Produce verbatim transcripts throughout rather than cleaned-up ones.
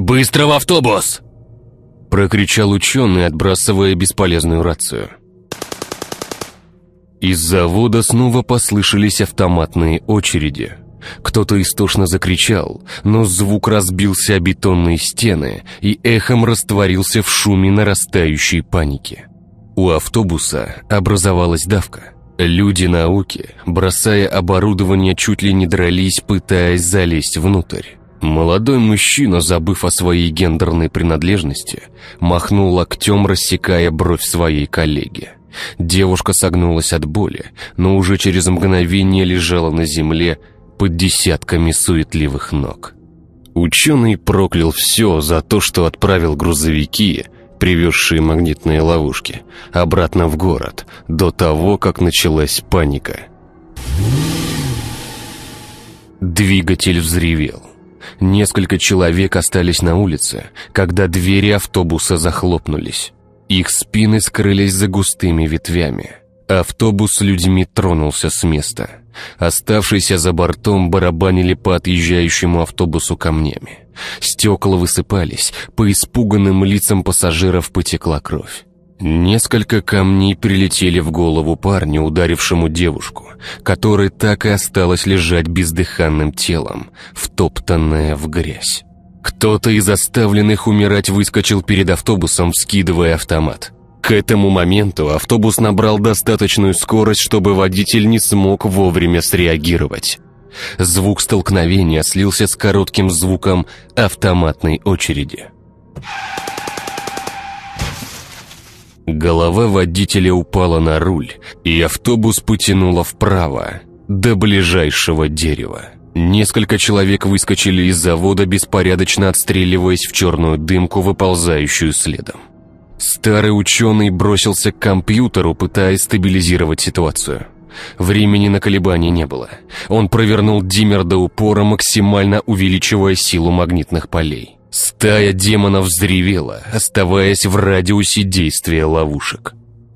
«Быстро в автобус!» — прокричал ученый, отбрасывая бесполезную рацию. Из завода снова послышались автоматные очереди. Кто-то истошно закричал, но звук разбился о бетонные стены и эхом растворился в шуме нарастающей паники. У автобуса образовалась давка. Люди науки, бросая оборудование, чуть ли не дрались, пытаясь залезть внутрь. Молодой мужчина, забыв о своей гендерной принадлежности, махнул локтем, рассекая бровь своей коллеги. Девушка согнулась от боли, но уже через мгновение лежала на земле под десятками суетливых ног. Ученый проклял все за то, что отправил грузовики, привезшие магнитные ловушки, обратно в город, до того, как началась паника. Двигатель взревел. Несколько человек остались на улице, когда двери автобуса захлопнулись. Их спины скрылись за густыми ветвями. Автобус с людьми тронулся с места. Оставшиеся за бортом барабанили по отъезжающему автобусу камнями. Стекла высыпались, по испуганным лицам пассажиров потекла кровь. Несколько камней прилетели в голову парню, ударившему девушку, которая так и осталась лежать бездыханным телом, втоптанная в грязь. Кто-то из оставленных умирать выскочил перед автобусом, вскидывая автомат. К этому моменту автобус набрал достаточную скорость, чтобы водитель не смог вовремя среагировать. Звук столкновения слился с коротким звуком автоматной очереди. Голова водителя упала на руль, и автобус потянуло вправо, до ближайшего дерева. Несколько человек выскочили из завода, беспорядочно отстреливаясь в черную дымку, выползающую следом. Старый ученый бросился к компьютеру, пытаясь стабилизировать ситуацию. Времени на колебания не было. Он провернул диммер до упора, максимально увеличивая силу магнитных полей. Стая демонов взревела, оставаясь в радиусе действия ловушек.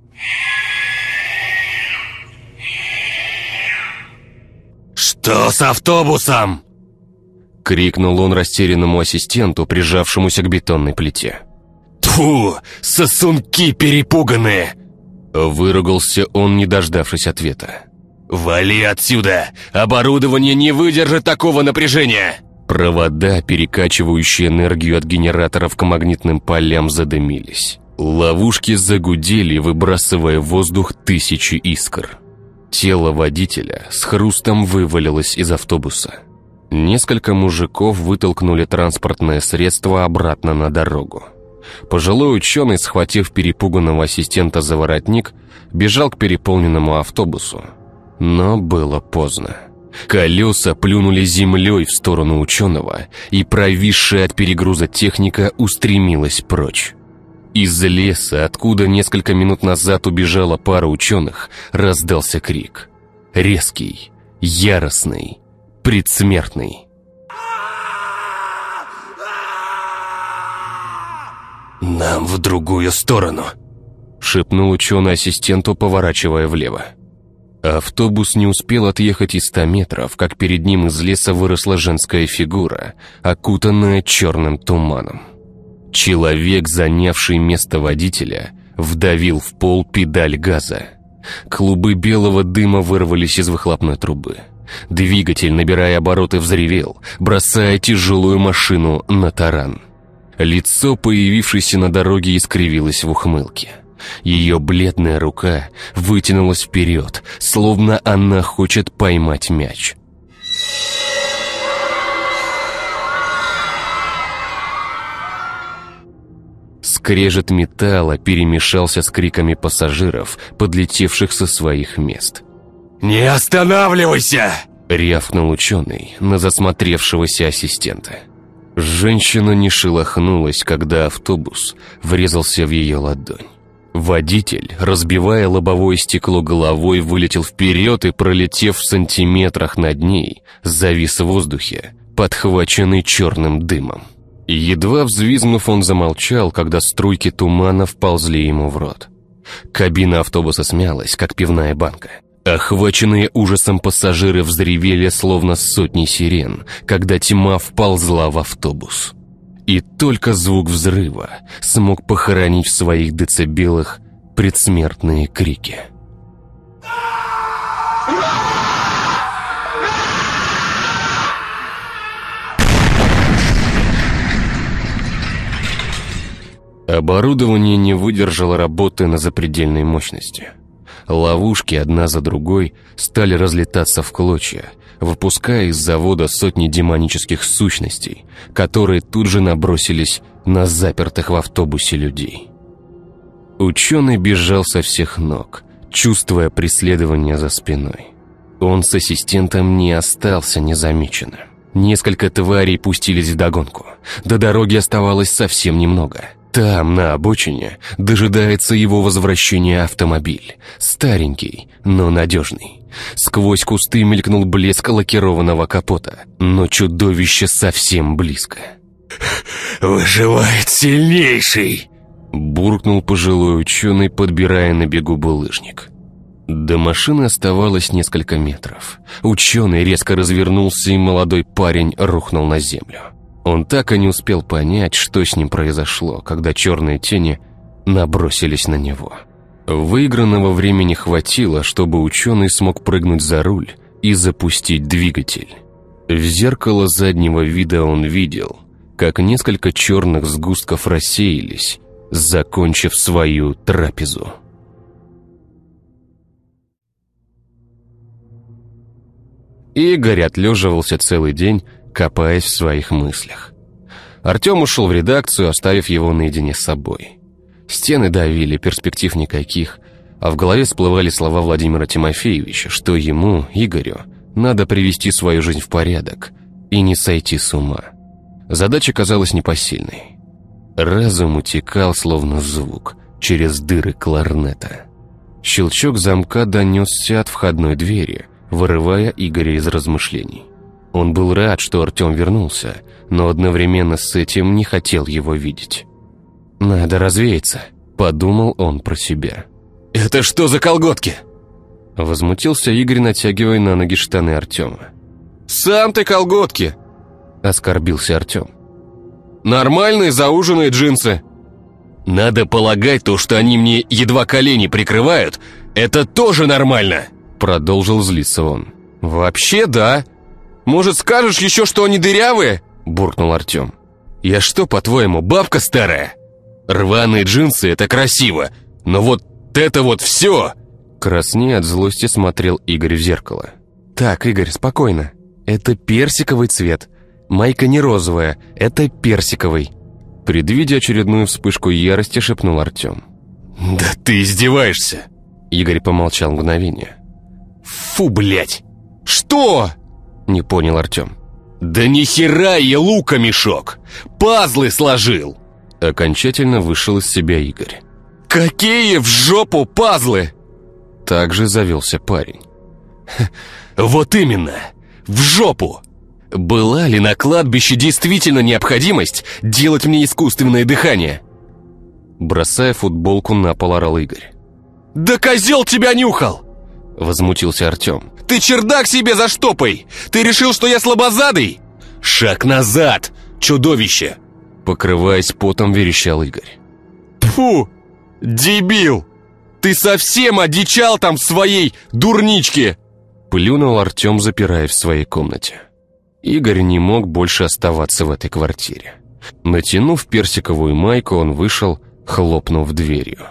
«Что с автобусом?» — крикнул он растерянному ассистенту, прижавшемуся к бетонной плите. «Тьфу, сосунки перепуганные!» — выругался он, не дождавшись ответа. «Вали отсюда! Оборудование не выдержит такого напряжения!» Провода, перекачивающие энергию от генераторов к магнитным полям, задымились. Ловушки загудели, выбрасывая в воздух тысячи искр. Тело водителя с хрустом вывалилось из автобуса. Несколько мужиков вытолкнули транспортное средство обратно на дорогу. Пожилой ученый, схватив перепуганного ассистента за воротник, бежал к переполненному автобусу. Но было поздно. Колеса плюнули землей в сторону ученого, и провисшая от перегруза техника устремилась прочь. Из леса, откуда несколько минут назад убежала пара ученых, раздался крик. Резкий, яростный, предсмертный. «Нам в другую сторону!» — шепнул ученый ассистенту, поворачивая влево. Автобус не успел отъехать и ста метров, как перед ним из леса выросла женская фигура, окутанная черным туманом. Человек, занявший место водителя, вдавил в пол педаль газа. Клубы белого дыма вырвались из выхлопной трубы. Двигатель, набирая обороты, взревел, бросая тяжелую машину на таран. Лицо, появившееся на дороге, искривилось в ухмылке. Ее бледная рука вытянулась вперед, словно она хочет поймать мяч. Скрежет металла перемешался с криками пассажиров, подлетевших со своих мест. «Не останавливайся!» — рявкнул ученый на засмотревшегося ассистента. Женщина не шелохнулась, когда автобус врезался в ее ладонь. Водитель, разбивая лобовое стекло головой, вылетел вперед и, пролетев в сантиметрах над ней, завис в воздухе, подхваченный черным дымом. Едва взвизгнув, он замолчал, когда струйки тумана вползли ему в рот. Кабина автобуса смялась, как пивная банка. Охваченные ужасом пассажиры взревели, словно сотни сирен, когда тьма вползла в автобус. И только звук взрыва смог похоронить в своих децибелах предсмертные крики. Оборудование не выдержало работы на запредельной мощности. Ловушки одна за другой стали разлетаться в клочья, выпуская из завода сотни демонических сущностей, которые тут же набросились на запертых в автобусе людей. Ученый бежал со всех ног, чувствуя преследование за спиной. Он с ассистентом не остался незамеченным. Несколько тварей пустились вдогонку. До дороги оставалось совсем немного. Там, на обочине, дожидается его возвращения автомобиль. Старенький, но надежный. Сквозь кусты мелькнул блеск лакированного капота, но чудовище совсем близко. «Выживает сильнейший!» буркнул пожилой ученый, подбирая на бегу булыжник. До машины оставалось несколько метров. Ученый резко развернулся, и молодой парень рухнул на землю. Он так и не успел понять, что с ним произошло, когда черные тени набросились на него. Выигранного времени хватило, чтобы ученый смог прыгнуть за руль и запустить двигатель. В зеркало заднего вида он видел, как несколько черных сгустков рассеялись, закончив свою трапезу. Игорь отлеживался целый день, копаясь в своих мыслях. Артем ушел в редакцию, оставив его наедине с собой. Стены давили, перспектив никаких, а в голове всплывали слова Владимира Тимофеевича, что ему, Игорю, надо привести свою жизнь в порядок и не сойти с ума. Задача казалась непосильной. Разум утекал, словно звук, через дыры кларнета. Щелчок замка донесся от входной двери, вырывая Игоря из размышлений. Он был рад, что Артем вернулся, но одновременно с этим не хотел его видеть. «Надо развеяться», — подумал он про себя. «Это что за колготки?» Возмутился Игорь, натягивая на ноги штаны Артема. «Сам ты колготки!» — оскорбился Артем. «Нормальные зауженные джинсы». «Надо полагать, то, что они мне едва колени прикрывают, это тоже нормально!» Продолжил злиться он. «Вообще да. Может, скажешь еще, что они дырявые?» Буркнул Артем. «Я что, по-твоему, бабка старая? Рваные джинсы — это красиво, но вот это вот все!» Краснея от злости смотрел Игорь в зеркало. «Так, Игорь, спокойно. Это персиковый цвет. Майка не розовая, это персиковый». Предвидя очередную вспышку ярости, шепнул Артем. «Да ты издеваешься!» Игорь помолчал мгновение. «Фу, блядь! Что?» Не понял Артем. «Да нихера я лука мешок! Пазлы сложил!» Окончательно вышел из себя Игорь. «Какие в жопу пазлы?» Также завелся парень. «Вот именно! В жопу! Была ли на кладбище действительно необходимость делать мне искусственное дыхание?» Бросая футболку на пол, орал Игорь. «Да козел тебя нюхал!» Возмутился Артем. «Ты чердак себе заштопай! Ты решил, что я слабозадый? Шаг назад, чудовище!» Покрываясь потом, верещал Игорь. «Тьфу! Дебил! Ты совсем одичал там в своей дурничке!» Плюнул Артем, запираясь в своей комнате. Игорь не мог больше оставаться в этой квартире. Натянув персиковую майку, он вышел, хлопнув дверью.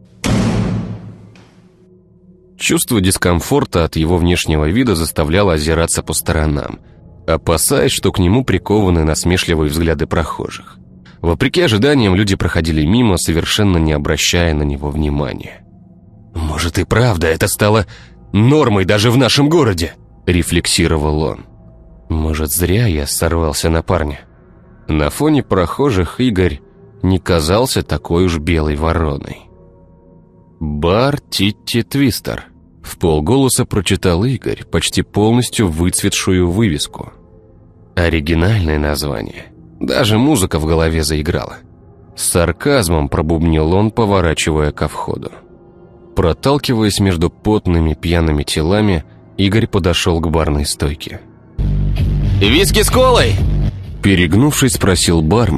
Чувство дискомфорта от его внешнего вида заставляло озираться по сторонам, опасаясь, что к нему прикованы насмешливые взгляды прохожих. Вопреки ожиданиям, люди проходили мимо, совершенно не обращая на него внимания. «Может и правда это стало нормой даже в нашем городе?» – рефлексировал он. «Может, зря я сорвался на парня?» На фоне прохожих Игорь не казался такой уж белой вороной. «Бар Титти Твистер», — вполголоса прочитал Игорь почти полностью выцветшую вывеску. Оригинальное название. Даже музыка в голове заиграла. С сарказмом пробубнил он, поворачивая ко входу. Проталкиваясь между потными пьяными телами, Игорь подошел к барной стойке. «Виски с колой?» Перегнувшись, спросил бармен,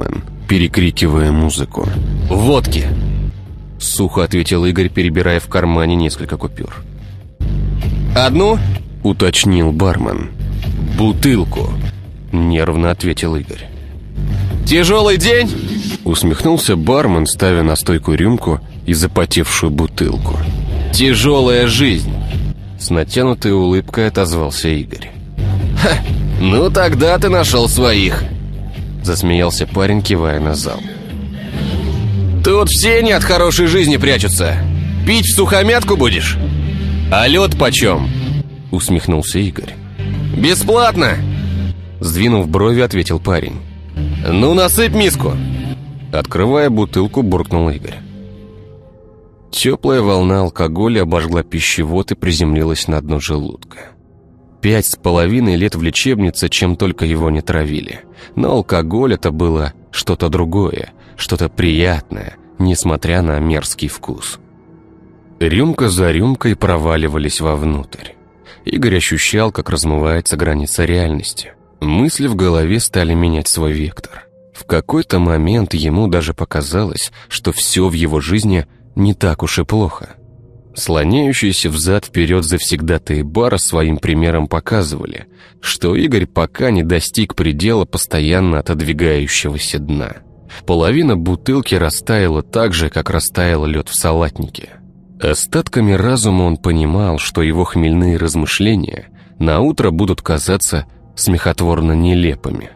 перекрикивая музыку. «Водки!» — сухо ответил Игорь, перебирая в кармане несколько купюр. «Одну?» — уточнил бармен. «Бутылку!» — нервно ответил Игорь. «Тяжелый день?» — усмехнулся бармен, ставя на стойку рюмку и запотевшую бутылку. «Тяжелая жизнь!» — с натянутой улыбкой отозвался Игорь. «Ха! Ну тогда ты нашел своих!» — засмеялся парень, кивая на зал. «Тут все не от хорошей жизни прячутся. Пить в сухомятку будешь? А лед почем?» — усмехнулся Игорь. «Бесплатно!» — сдвинув брови, ответил парень. «Ну, насыпь миску!» Открывая бутылку, буркнул Игорь. Теплая волна алкоголя обожгла пищевод и приземлилась на дно желудка. Пять с половиной лет в лечебнице, чем только его не травили. Но алкоголь это было что-то другое, что-то приятное, несмотря на мерзкий вкус. Рюмка за рюмкой проваливались вовнутрь. Игорь ощущал, как размывается граница реальности. Мысли в голове стали менять свой вектор. В какой-то момент ему даже показалось, что все в его жизни не так уж и плохо. Слоняющиеся взад-вперед завсегдатаи бара своим примером показывали, что Игорь пока не достиг предела постоянно отодвигающегося дна. Половина бутылки растаяла так же, как растаял лед в салатнике. Остатками разума он понимал, что его хмельные размышления наутро будут казаться смехотворно нелепыми.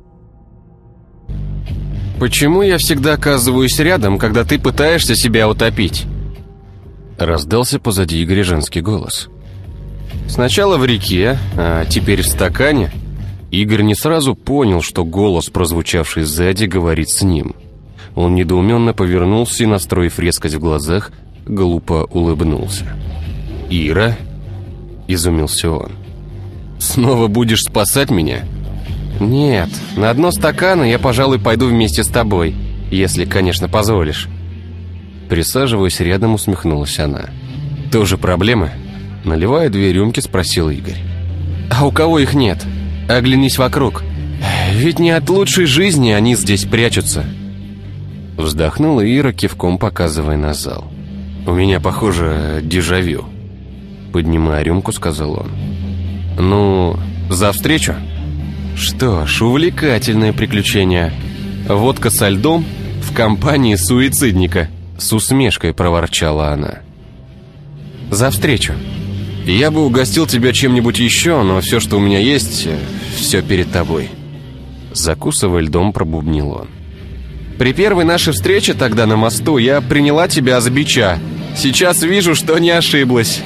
«Почему я всегда оказываюсь рядом, когда ты пытаешься себя утопить?» Раздался позади Игоря женский голос. Сначала в реке, а теперь в стакане. Игорь не сразу понял, что голос, прозвучавший сзади, говорит с ним. Он недоуменно повернулся и, настроив резкость в глазах, глупо улыбнулся. «Ира?» – изумился он. «Снова будешь спасать меня?» «Нет, на дно стакана я, пожалуй, пойду вместе с тобой, если, конечно, позволишь». Присаживаясь рядом, усмехнулась она. «Тоже проблемы?» Наливая две рюмки, спросил Игорь. «А у кого их нет? Оглянись вокруг. Ведь не от лучшей жизни они здесь прячутся». Вздохнула Ира, кивком показывая на зал. «У меня, похоже, дежавю». Поднимая рюмку, сказал он. «Ну, за встречу?» «Что ж, увлекательное приключение. Водка со льдом в компании суицидника», — с усмешкой проворчала она. «За встречу. Я бы угостил тебя чем-нибудь еще, но все, что у меня есть, все перед тобой». Закусывая льдом, пробубнил он. «При первой нашей встрече тогда на мосту я приняла тебя за бича. Сейчас вижу, что не ошиблась».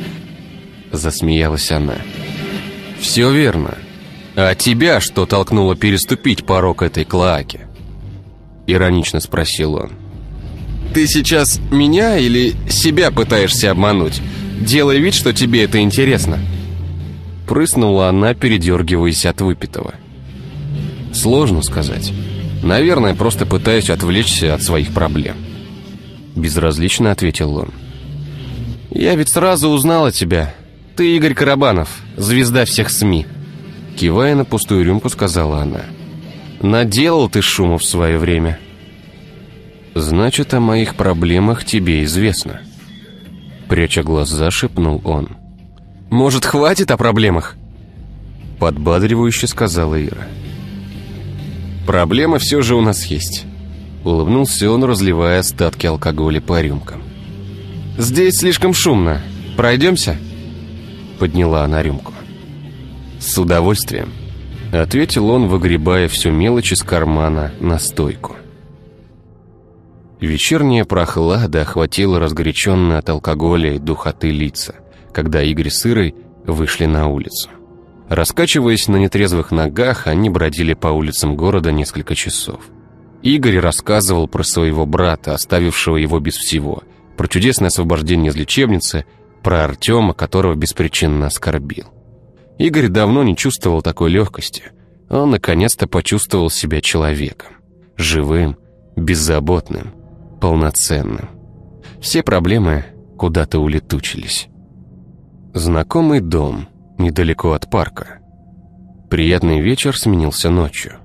Засмеялась она. «Все верно. А тебя что толкнуло переступить порог этой клоаки?» Иронично спросил он. «Ты сейчас меня или себя пытаешься обмануть? Делай вид, что тебе это интересно». Прыснула она, передергиваясь от выпитого. «Сложно сказать. Наверное, просто пытаюсь отвлечься от своих проблем». Безразлично ответил он. «Я ведь сразу узнала тебя. Ты Игорь Карабанов, звезда всех СМИ». Кивая на пустую рюмку, сказала она. «Наделал ты шуму в свое время». «Значит, о моих проблемах тебе известно». Пряча глаза, шепнул он. «Может, хватит о проблемах?» Подбадривающе сказала Ира. «Проблемы все же у нас есть». Улыбнулся он, разливая остатки алкоголя по рюмкам. «Здесь слишком шумно. Пройдемся?» Подняла она рюмку. «С удовольствием», — ответил он, выгребая всю мелочь из кармана на стойку. Вечерняя прохлада охватила разгоряченные от алкоголя и духоты лица, когда Игорь с Ирой вышли на улицу. Раскачиваясь на нетрезвых ногах, они бродили по улицам города несколько часов. Игорь рассказывал про своего брата, оставившего его без всего, про чудесное освобождение из лечебницы, про Артема, которого беспричинно оскорбил. Игорь давно не чувствовал такой легкости. Он наконец-то почувствовал себя человеком. Живым, беззаботным, полноценным. Все проблемы куда-то улетучились. Знакомый дом недалеко от парка. Приятный вечер сменился ночью.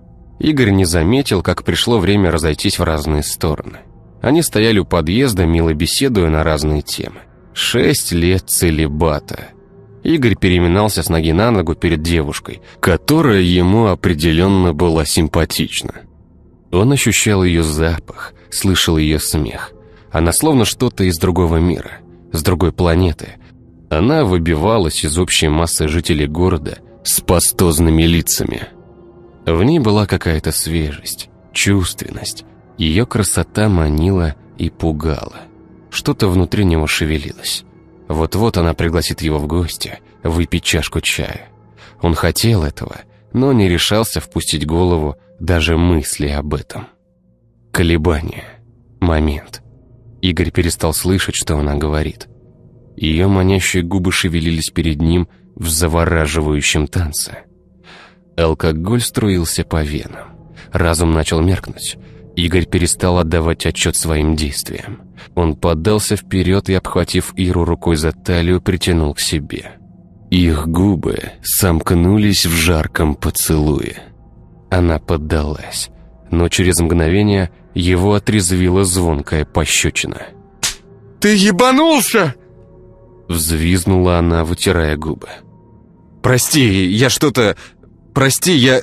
Игорь не заметил, как пришло время разойтись в разные стороны. Они стояли у подъезда, мило беседуя на разные темы. Шесть лет целибата. Игорь переминался с ноги на ногу перед девушкой, которая ему определенно была симпатична. Он ощущал ее запах, слышал ее смех. Она словно что-то из другого мира, с другой планеты. Она выбивалась из общей массы жителей города с пастозными лицами. В ней была какая-то свежесть, чувственность. Ее красота манила и пугала. Что-то внутри него шевелилось. Вот-вот она пригласит его в гости, выпить чашку чая. Он хотел этого, но не решался впустить голову даже мысли об этом. Колебание. Момент. Игорь перестал слышать, что она говорит. Ее манящие губы шевелились перед ним в завораживающем танце. Алкоголь струился по венам. Разум начал меркнуть. Игорь перестал отдавать отчет своим действиям. Он поддался вперед и, обхватив Иру рукой за талию, притянул к себе. Их губы сомкнулись в жарком поцелуе. Она поддалась, но через мгновение его отрезвила звонкая пощечина. «Ты ебанулся!» Взвизгнула она, вытирая губы. «Прости, я что-то... Прости, я...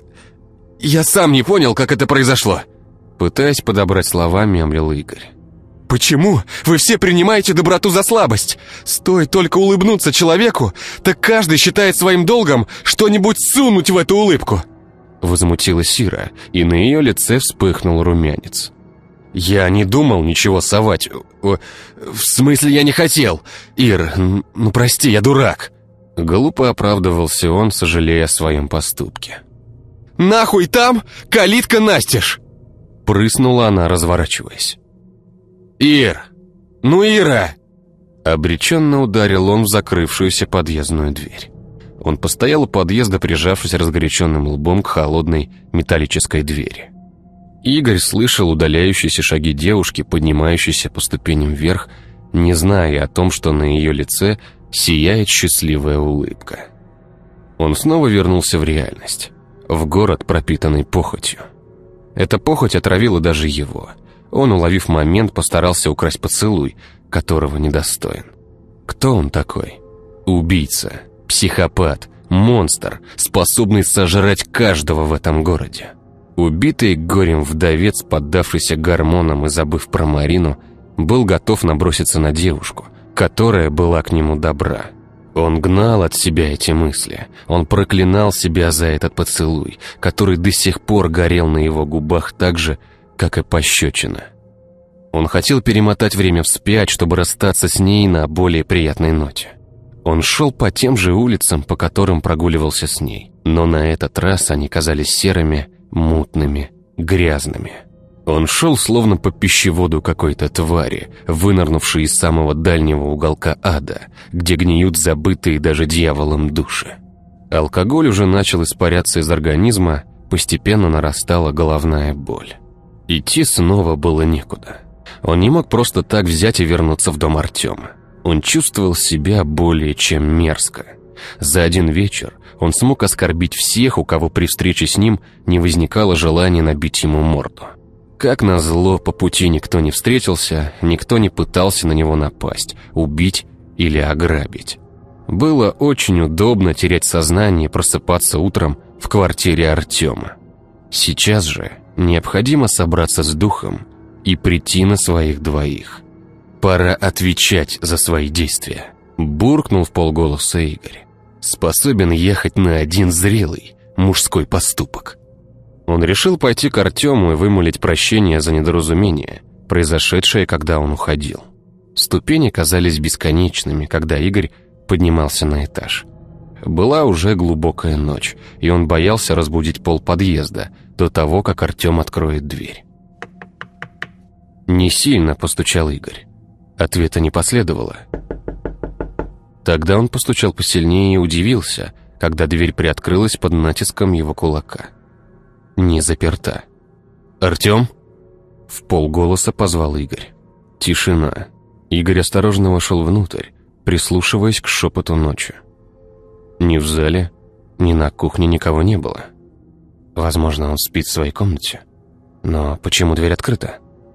Я сам не понял, как это произошло!» Пытаясь подобрать слова, мямлил Игорь. «Почему вы все принимаете доброту за слабость? Стоит только улыбнуться человеку, так каждый считает своим долгом что-нибудь сунуть в эту улыбку!» Возмутилась Ира, и на ее лице вспыхнул румянец. «Я не думал ничего совать. В смысле, я не хотел. Ир, ну прости, я дурак!» Глупо оправдывался он, сожалея о своем поступке. «Нахуй там калитка настежь!» Прыснула она, разворачиваясь. «Ир! Ну, Ира!» Обреченно ударил он в закрывшуюся подъездную дверь. Он постоял у подъезда, прижавшись разгоряченным лбом к холодной металлической двери. Игорь слышал удаляющиеся шаги девушки, поднимающейся по ступеням вверх, не зная о том, что на ее лице сияет счастливая улыбка. Он снова вернулся в реальность, в город, пропитанный похотью. Эта похоть отравила даже его. Он, уловив момент, постарался украсть поцелуй, которого недостоин. Кто он такой? Убийца, психопат, монстр, способный сожрать каждого в этом городе. Убитый горем вдовец, поддавшийся гормонам и забыв про Марину, был готов наброситься на девушку, которая была к нему добра. Он гнал от себя эти мысли. Он проклинал себя за этот поцелуй, который до сих пор горел на его губах так же, как и пощечина. Он хотел перемотать время вспять, чтобы расстаться с ней на более приятной ноте. Он шел по тем же улицам, по которым прогуливался с ней, но на этот раз они казались серыми, мутными, грязными. Он шел словно по пищеводу какой-то твари, вынырнувшей из самого дальнего уголка ада, где гниют забытые даже дьяволом души. Алкоголь уже начал испаряться из организма, постепенно нарастала головная боль. Идти снова было некуда. Он не мог просто так взять и вернуться в дом Артема. Он чувствовал себя более чем мерзко. За один вечер он смог оскорбить всех, у кого при встрече с ним не возникало желания набить ему морду. Как назло, по пути никто не встретился, никто не пытался на него напасть, убить или ограбить. Было очень удобно терять сознание и просыпаться утром в квартире Артема. Сейчас же необходимо собраться с духом и прийти на своих двоих. Пора отвечать за свои действия, буркнул вполголоса Игорь. Способен ехать на один зрелый мужской поступок. Он решил пойти к Артему и вымолить прощение за недоразумение, произошедшее, когда он уходил. Ступени казались бесконечными, когда Игорь поднимался на этаж. Была уже глубокая ночь, и он боялся разбудить пол подъезда до того, как Артем откроет дверь. Не сильно постучал Игорь. Ответа не последовало. Тогда он постучал посильнее и удивился, когда дверь приоткрылась под натиском его кулака. Не заперта. «Артем?» Вполголоса позвал Игорь. Тишина. Игорь осторожно вошел внутрь, прислушиваясь к шепоту ночи. Ни в зале, ни на кухне никого не было. Возможно, он спит в своей комнате. Но почему дверь открыта?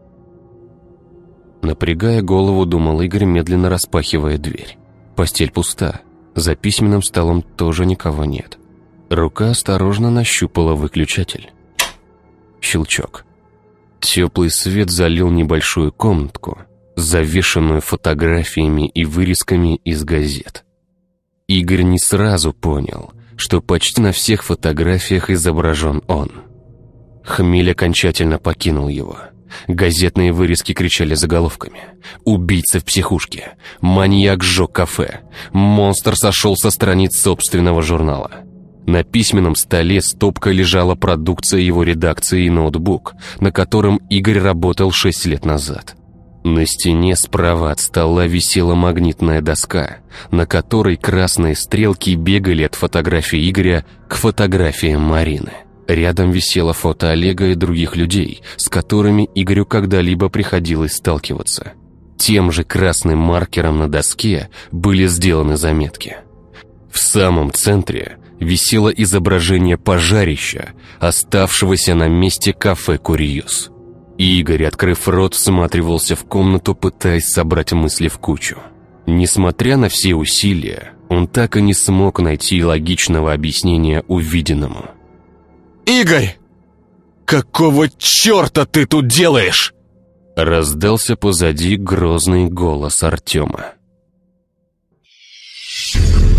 Напрягая голову, думал Игорь, медленно распахивая дверь. Постель пуста. За письменным столом тоже никого нет. Рука осторожно нащупала выключатель. Щелчок. Теплый свет залил небольшую комнатку, завешенную фотографиями и вырезками из газет. Игорь не сразу понял, что почти на всех фотографиях изображен он. Хмель окончательно покинул его. Газетные вырезки кричали заголовками: «Убийца в психушке», «Маньяк сжег кафе», «Монстр сошел со страниц собственного журнала». На письменном столе стопкой лежала продукция его редакции и ноутбук, на котором Игорь работал шесть лет назад. На стене справа от стола висела магнитная доска, на которой красные стрелки бегали от фотографии Игоря к фотографиям Марины. Рядом висело фото Олега и других людей, с которыми Игорю когда-либо приходилось сталкиваться. Тем же красным маркером на доске были сделаны заметки. В самом центре висело изображение пожарища, оставшегося на месте кафе «Курьез». Игорь, открыв рот, всматривался в комнату, пытаясь собрать мысли в кучу. Несмотря на все усилия, он так и не смог найти логичного объяснения увиденному. «Игорь! Какого черта ты тут делаешь?» Раздался позади грозный голос Артема.